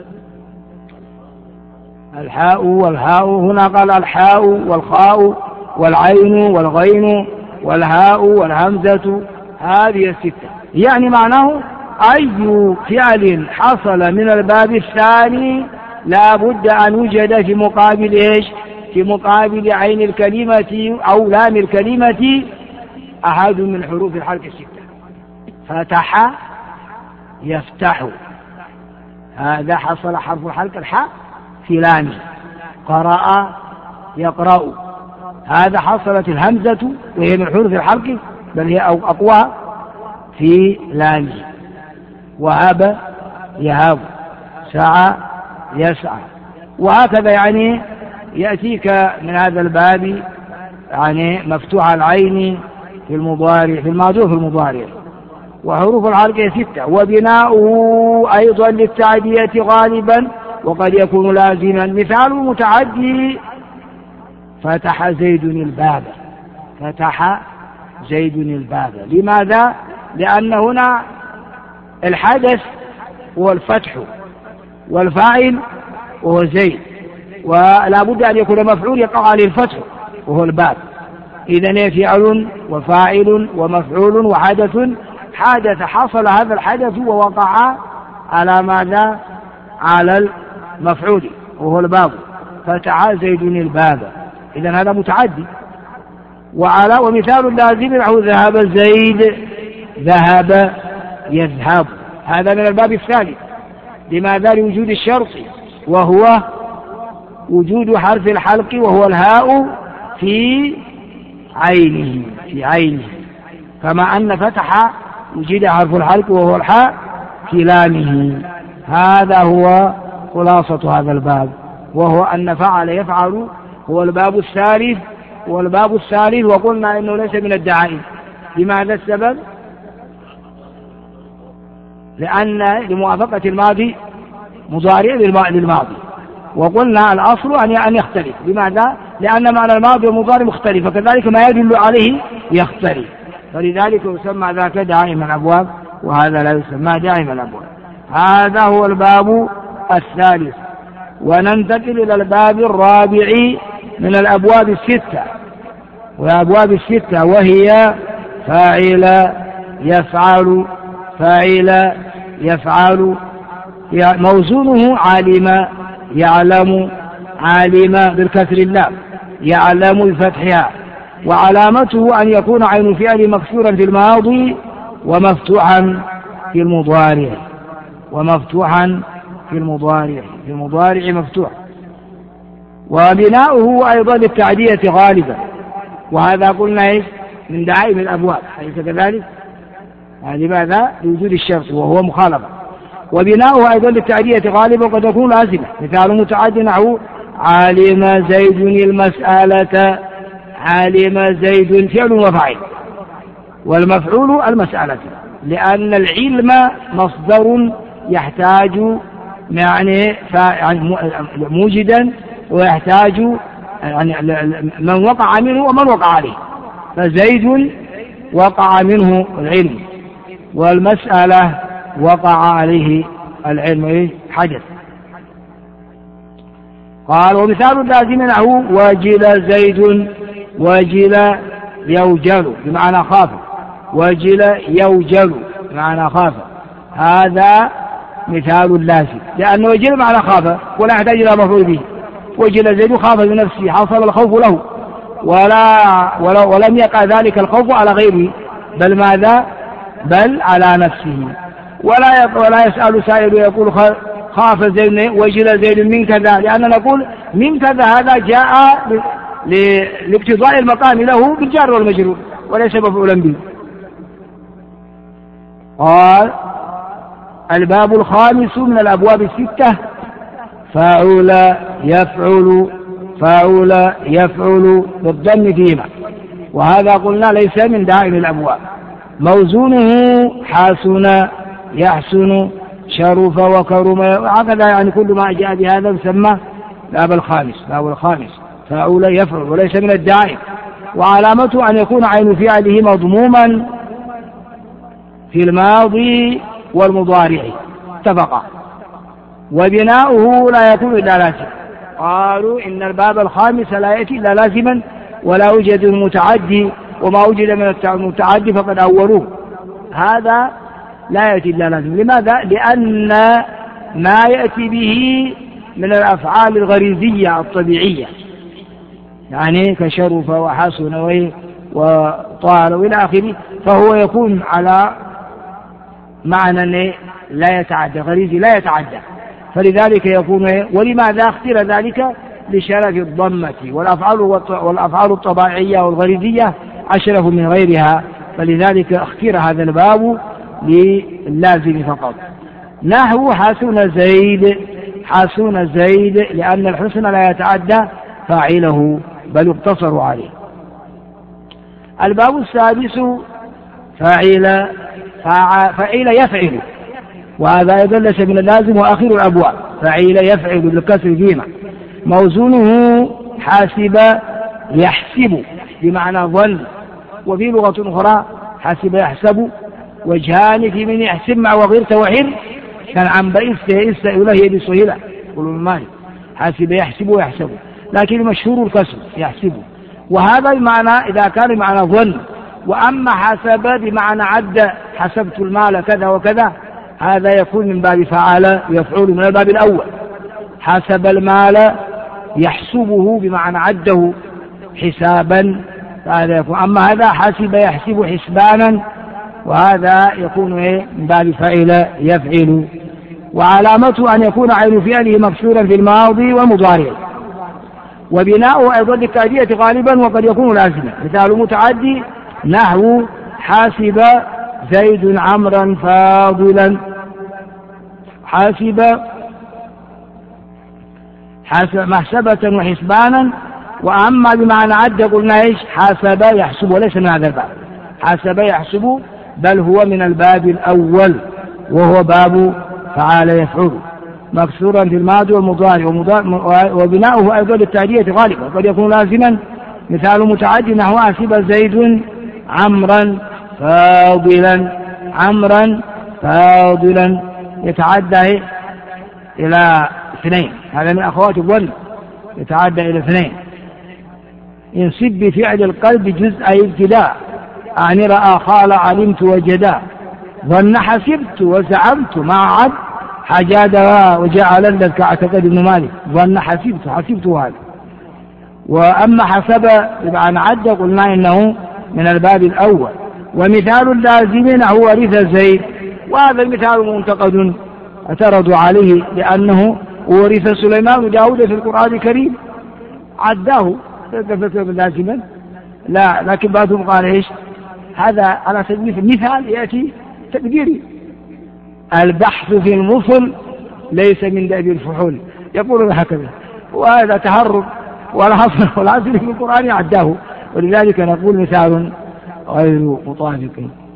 الحاء والهاء، هنا قال الحاء والخاء والعين والغين والهاء والهمزة، هذه الستة. يعني معناه أي فعل حصل من الباب الثاني لا بد أن يوجد في مقابل إيش؟ في مقابل عين الكلمة أو لام الكلمة أحد من حروف الحلق الستة. فتح يفتح، هذا حصل حرف الحلق الحاء في لام. قرأ يقرأ، هذا حصلت الهمزة وهي من حروف الحلق بل هي أقوى في لام. وهب يهاب، سعى يسعى، وهكذا. يعني يأتيك من هذا الباب يعني مفتوح العين في المضارع في الماضي وفي المضارع. وحروف الحلق ستة. وبناؤه أيضا للتعدية غالبا وقد يكون لازما. مثال المتعدي فتح زيد الباب، فتح زيد الباب. لماذا؟ لأن هنا الحدث هو الفتح والفاعل وهو زيد، ولا بد أن يكون مفعول يقع عليه الفتح وهو الباب. إذن فعل وفاعل ومفعول وحدث. حدث حصل هذا الحدث ووقع على ماذا؟ على المفعول وهو الباب. فتح زيد الباب، إذن هذا متعدي. وعلى ومثال لازم نحو ذهب زيد، ذهب يذهب، هذا من الباب الثالث. لماذا؟ لوجود الشرط وهو وجود حرف الحلق وهو الهاء في عينه في عينه كما أن فتح وجد حرف الحلق وهو الحاء في لامه. هذا هو خلاصة هذا الباب، وهو أن فعل يفعل هو الباب الثالث هو الباب الثالث وقلنا إنه ليس من الدعائم. لماذا السبب؟ لأن لموافقة الماضي مضارع للماضي، وقلنا الأصل أن يختلف. لماذا؟ لأن معنى الماضي والمضارع مختلف، وكذلك ما يدل عليه يختلف، فلذلك يسمى ذاك دائما الأبواب وهذا لا يسمى دائما الأبواب. هذا هو الباب الثالث. وننتقل إلى الباب الرابع من الأبواب الستة، والأبواب الستة وهي فاعل يفعل، فاعل يفعل، موزونه علم يعلم، عالم بالكسر اللام، يعلم الفتحها. وعلامته أن يكون عين فعل مكسورا في الماضي ومفتوحا في المضارع ومفتوحا في المضارع في المضارع مفتوح. وبناؤه أيضا للتعدية غالبا، وهذا قلنا إيش؟ من دعائم الأبواب، أليس كذلك؟ لماذا؟ لوجود الشرط وهو مخالفة. وبناؤه أيضا للتعدية غالبا وقد يكون لازما. مثال متعد نحو علم زيد المسألة، علم زيد فعل وفاعل، والمفعول المسألة، لأن العلم مصدر يحتاج يعني موجدا ويحتاج يعني من وقع منه ومن وقع عليه، فزيد وقع منه العلم، والمسألة وقع عليه العلم إيه؟ حدث. قال ومثال اللازم نحو وجل زيد، وجل يوجل بمعنى خاف، وجل يوجل بمعنى خاف، هذا مثال اللازم، لأن وجل معنى خاف ولا يحتاج إلى مفعول به. وجل زيد خاف بنفسه، حصل الخوف له، ولا ولا ولم يقع ذلك الخوف على غيره، بل ماذا؟ بل على نفسه. ولا ولا يسأل سائل يقول خاف زيد وجل زيد من كذا، لأننا نقول من كذا هذا جاء لابتضاء المقام له بالجار والمجرور وليس مفعولا به. قال الباب الخامس من الأبواب الستة فاعل يفعل، فاعل يفعل بالضم فيما، وهذا قلنا ليس من دائم الأبواب. موزونه حسن يحسن شرف وكرم، وهكذا يعني كل ما جاء بهذا يسمى باب الخامس، باب الخامس فاعل يفعل وليس من الدائم. وعلامته أن يكون عين فعله مضموما في الماضي والمضارع اتفقا، وبناؤه لا يكون إلا لازم. قالوا إن الباب الخامس لا يأتي إلا لازما ولا يوجد المتعدي، وما وجد من المتعدي فقد أولوه، هذا لا يأتي إلا لازم. لماذا؟ لأن ما يأتي به من الأفعال الغريزية الطبيعية، يعني كشرف وحسن وطال وإلى آخره، فهو يكون على معنى لا يتعدى، غريزي لا يتعدى، فلذلك يكون. ولماذا اختير ذلك؟ لشرف الضمة، والأفعال والأفعال الطبيعية والغريزية أشرف من غيرها، فلذلك اختير هذا الباب للازم فقط. نحو حسن زيد، حسن زيد لأن الحسن لا يتعدى فاعله بل يقتصر عليه. الباب السادس فاعل، فاعل يفعل، وهذا أيضا ليس من اللازم وآخر الأبواب. فاعل يفعل بالكسر فيما. موزونه حاسب يحسب بمعنى ظن، وفي لغة أخرى حاسب يحسب، وجهان في من يحسب مع وغيرت وحر كان عن بئست يئست إلهي بصهلة قلوا المالي، حاسب يحسب ويحسب، لكن مشهور الكسر يحسب، وهذا بمعنى إذا كان بمعنى ظن. وأما حسب بمعنى عد، حسبت المال كذا وكذا، هذا يكون من باب فعل يفعل من الباب الأول. حسب المال يحسبه بمعنى عده حسابا، هذا يكون. أما هذا حسب يحسب حسبانا، وهذا يكون من باب فعل يفعل. وعلامته أن يكون عين فعله مكسورا في الماضي والمضارع. وبناؤه أيضا للتأدية غالبا وقد يكون لازما. مثال متعدي نحو حاسب زيد عمرا فاضلا، حاسب محسبة وحسبانا. وأما بمعنى عد قلنا إيش؟ حاسب يحسب، وليس من هذا الباب. حاسب يحسب بل هو من الباب الأول وهو باب فعال يفعل مكسورا في الماضي والمضارع. وبناؤه أيضا للتأدية غالبا قد يكون لازما. مثال متعدي نحو حاسب زيد عمرا فاضلا، عمرا فاضلا يتعدى إلى اثنين، هذا من أخوات الظن، يتعدى إلى اثنين. ينصب بفعل القلب جزء ابتداء، أعني رأى خال علمت وجدا، ظن حسبت وزعمت مع عد حجاد وجعل لك اعتقد ابن مالك، ظن حسبت حسبت هذا. وأما حسب بمعنى عد قلنا إنه من الباب الأول. ومثال اللازم هو ورث زيد، وهذا المثال منتقد اعترضوا عليه لأنه ورث سليمان داود في القرآن الكريم، عداه لازما، لا، لكن بعضهم قال إيش؟ هذا على سبيل المثال يأتي تقديري. البحث في المفل ليس من دأب الفحول، يقولون هكذا، وهذا تهرب والعصر والعصر في القرآن عداه، ولذلك نقول مثال غير مطابق.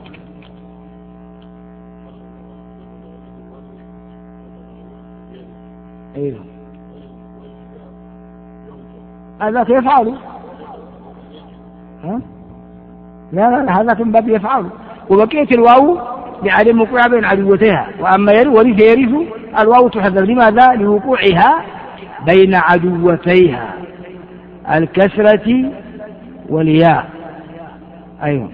أيضا هذا يفعل، ها؟ لا لا هذا من باب يفعل. وبقية الواو بعدم وقوعها بين عدوتيها. وأما ورث يرث الواو تحذف. لماذا؟ لوقوعها بين عدوتيها الكسرة والياء. أيوة.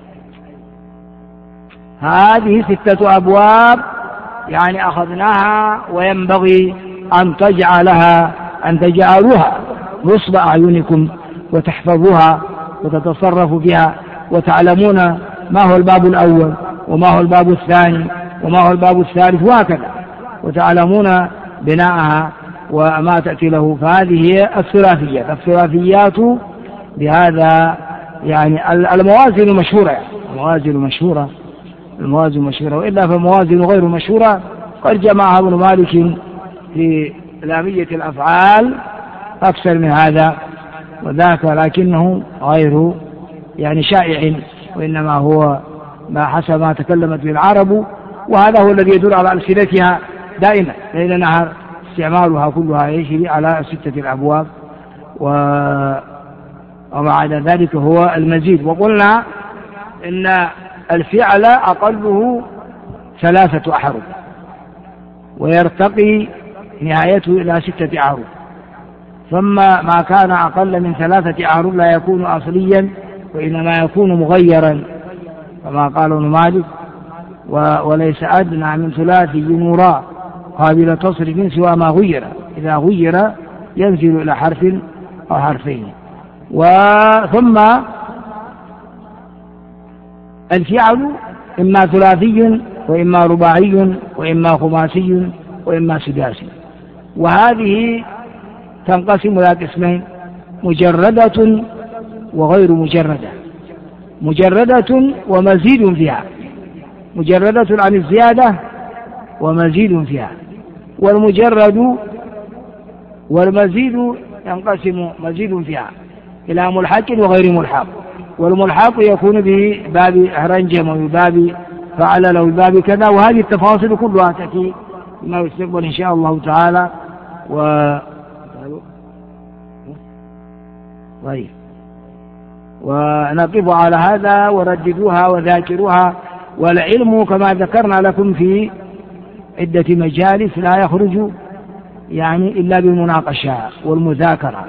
هذه ستة أبواب يعني أخذناها، وينبغي أن تجعلها أن تجعلوها نصب أعينكم وتحفظوها وتتصرفوا بها، وتعلمون ما هو الباب الأول وما هو الباب الثاني وما هو الباب الثالث وهكذا، وتعلمون بناءها وما تأتي له. فهذه هي الثلاثيات. الثلاثيات بهذا يعني الموازن مشهورة، يعني الموازن مشهورة الموازن مشهورة وإلا فموازن غير مشهورة قد جمعها ابن مالك في لامية الأفعال أكثر من هذا وذاك، لكنه غير يعني شائع، وإنما هو ما حسب ما تكلمت به العرب، وهذا هو الذي يدل على ألسنتها دائما، لأنها استعمالها كلها يجري على ستة الأبواب. وبعد ذلك هو المزيد. وقلنا إن الفعل أقله ثلاثة أحرف ويرتقي نهايته إلى ستة أحرف، ثم ما كان أقل من ثلاثة أحرف لا يكون أصليا وإنما يكون مغيرا كما قال ابن مالك، وليس أدنى من ثلاثي نورا قابل تصرف سوى ما غير، إذا غير ينزل إلى حرف أو حرفين. وثم الفعل إما ثلاثي وإما رباعي وإما خماسي وإما سداسي، وهذه تنقسم إلى قسمين: مجردة وغير مجردة. مجردة ومزيد فيها، مجردة عن الزيادة ومزيد فيها. والمجرد والمزيد ينقسم مزيد فيها إلى ملحق وغير ملحق، والملحق يكون بباب هرنجم وبباب فعل له بباب كذا، وهذه التفاصيل كلها تأتي فيما يستقبل إن شاء الله تعالى. و طيب، ونقف على هذا ورددوها وذاكروها. والعلم كما ذكرنا لكم في عدة مجالس لا يخرج يعني إلا بالمناقشة والمذاكرة.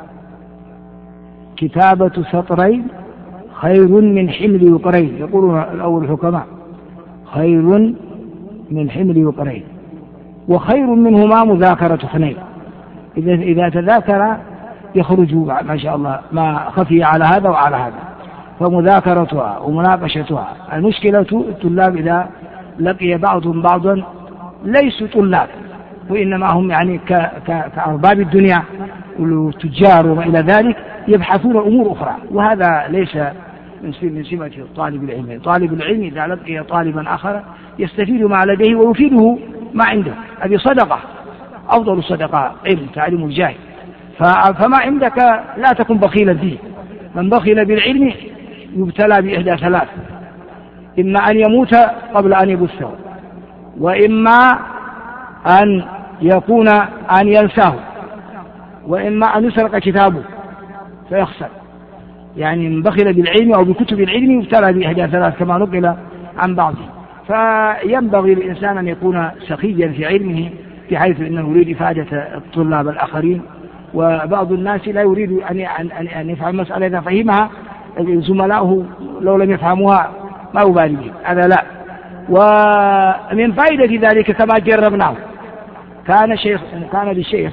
كتابة سطرين خير من حمل يقرين، يقول الأول الحكماء: خير من حمل يقرين، وخير منهما مذاكرة اثنين. إذا إذا تذاكر يخرج ما شاء الله ما خفي على هذا وعلى هذا، فمذاكرتها ومناقشتها. المشكلة الطلاب إذا لقي بعضهم بعضا ليسوا طلاب، وإنما هم يعني كأرباب الدنيا والتجار وما إلى ذلك، يبحثون أمور أخرى، وهذا ليس من سمة طالب العلم. طالب العلم إذا لقي طالبا آخر يستفيد ما لديه ويفيده ما عنده. هذه صدقة، أفضل الصدقة علم، تعلم الجاهل. فما عندك لا تكن بخيلا فيه. من بخل بالعلم يبتلى بإحدى ثلاث: إما أن يموت قبل أن يبثه، وإما أن يكون أن ينساه، وإما أن يسرق كتابه فيخسر. يعني من بخل بالعلم أو بكتب العلم يبتلى بإحدى ثلاث كما نقل عن بعضهم. فينبغي للإنسان أن يكون سخيا في علمه، بحيث أنه يريد إفادة الطلاب الآخرين. وبعض الناس لا يريد أن أن يفهم مسألة إذا فهمها زملاؤه لو لم يفهموها ما يبالي به، هذا لا. ومن فائدة ذلك كما جربناه، كان شيخ كان للشيخ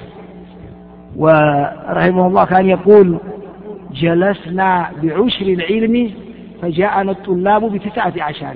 ورحمه الله كان يقول: جلسنا بعشر العلم فجاءنا الطلاب بتسعة عشر.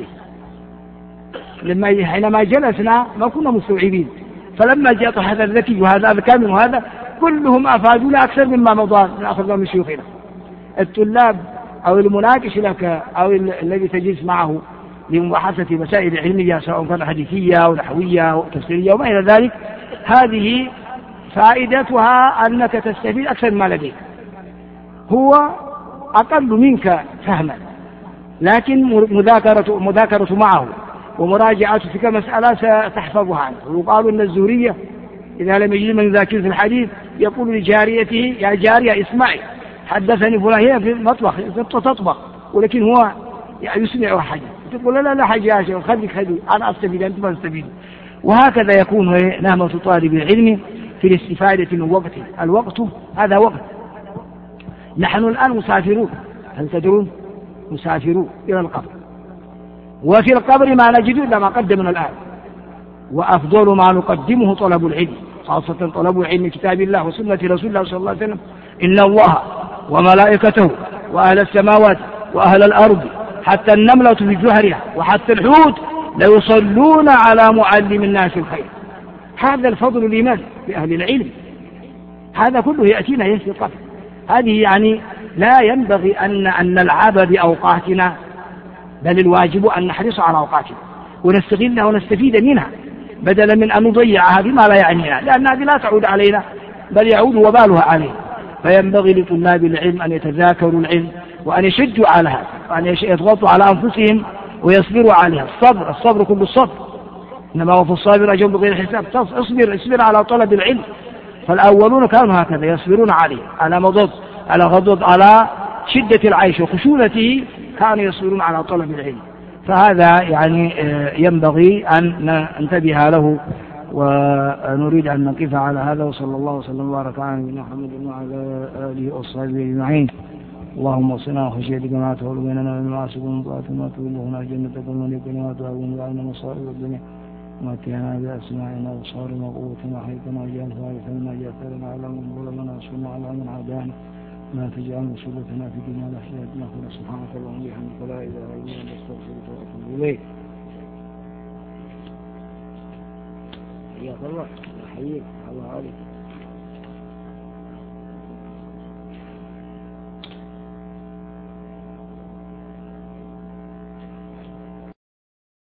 لما حينما جلسنا ما كنا مستوعبين، فلما جاء هذا الذكي وهذا الكامل وهذا كلهم أفادونا أكثر مما مضى نأخذ من شيوخنا. الطلاب أو المناقش لك أو الذي تجلس معه لمباحثة مسائل علمية سواء كان حديثية أو نحوية أو تفسيرية وما إلى ذلك، هذه فائدتها أنك تستفيد أكثر ما لديك. هو أقل منك فهما، لكن مذاكرة مذاكرة معه ومراجعة تلك مسألة ستحفظها عنه. ويقال أن الزهرية إذا لم يجد من يذاكر في الحديث يقول لجاريته: يا جارية اسمعي، حدثني فلان هنا في المطبخ تطبخ، ولكن هو يسمع حاجة. تقول لا لا حاجة يا شيخ خليك خليك أنا أستفيد أنت ما تستفيد. وهكذا يكون نهمة طالب العلم في الاستفادة من وقته. الوقت هذا وقت. نحن الآن مسافرون، هل تدرون؟ مسافرون إلى القبر، وفي القبر ما نجد إلا ما قدمنا الآن، وأفضل ما نقدمه طلب العلم، خاصة طلب العلم كتاب الله وسنة رسول الله صلى الله عليه وسلم. إن الله وملائكته وأهل السماوات وأهل الأرض حتى النملة في جحرها وحتى الحوت ليصلون على معلم الناس الخير. هذا الفضل لمن؟ لأهل العلم. هذا كله يأتينا في القبر. هذه يعني لا ينبغي أن أن نلعب بأوقاتنا، بل الواجب أن نحرص على أوقاتنا ونستغلها ونستفيد منها بدلا من أن نضيعها بما لا يعنينا، لأن هذه لا تعود علينا بل يعود وبالها علينا. فينبغي لطلاب العلم أن يتذاكروا العلم وأن يشجوا على هذا وأن يضغطوا على أنفسهم ويصبروا عليها. الصبر الصبر كل الصبر، إنما هو في الصابر أجر بغير حساب. اصبر اصبر على طلب العلم. فالأولون كانوا هكذا يصبرون عليه، على مضض على غضض على شدة العيش وخشونته، كانوا يصبرون على طلب العلم. فهذا يعني ينبغي أن ننتبه له، ونريد أن نقف على هذا. وصلى الله وسلم وبارك على نبينا محمد وعلى آله وصحبه أجمعين. اللهم اصلنا وخشيتك ما تحول بيننا وبين معاصيك ومن طاعتك ما تبلغنا جنتك ومن كلمة تعلم بعنا مصائب الدنيا ومتعنا بأسماعنا وأبصارنا وقوتنا حيثما واجعل فارسا ما جاءتنا على من ظلمنا وانصرنا على من عادانا ما تجعل مصيبتنا في ديننا ولا حياتنا. سبحانك اللهم وبحمدك لا إله إلا أنت أستغفرك وأتوب إليك. حياك الله. حييك الله عليك.